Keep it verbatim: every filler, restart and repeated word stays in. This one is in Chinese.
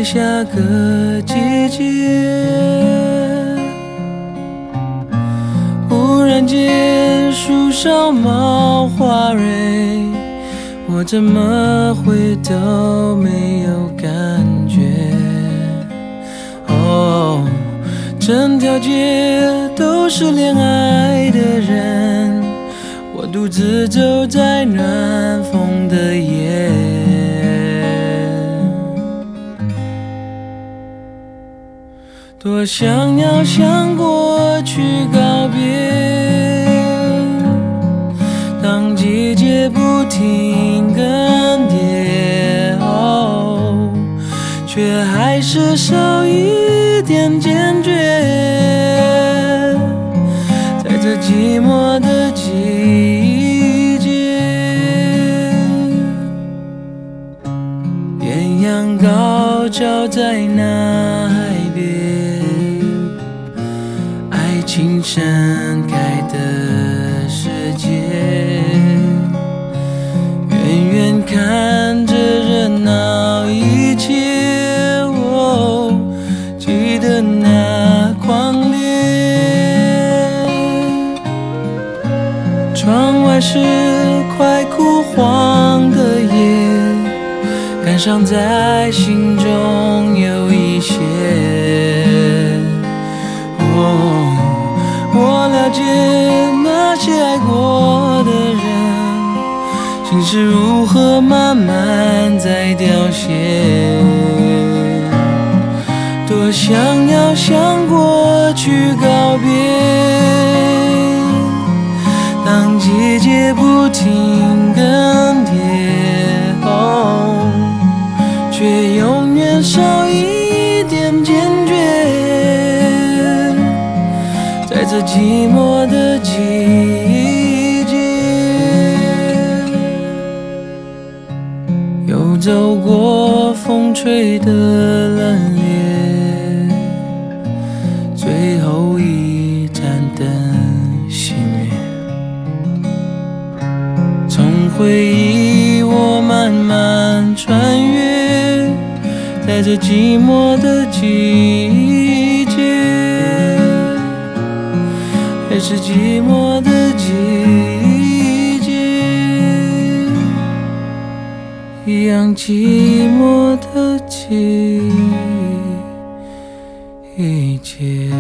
下个季节。忽然间树上冒花蕊，我怎么会都没有感觉。哦，整条街都是恋爱的人，我独自走在暖风的夜。多想要向过去告别，当季节不停更迭，哦，却还是少一点坚决。在这寂寞的季节，艳阳高照在那海边，爱情盛开的世界，远远看着热闹一切，哦，记得那狂烈。窗外是快枯黄的叶，感伤在心中有一些。哦，我了解那些爱过的人，心是如何慢慢在凋谢。多想要向过去告别，当季节不停更迭，哦，却永远少一点坚决。在这寂寞的季节，又走过风吹的冷冽，最后一盏灯熄灭。从回忆我慢慢穿越，在这寂寞的季节，还是寂寞的季节，一样寂寞的季节。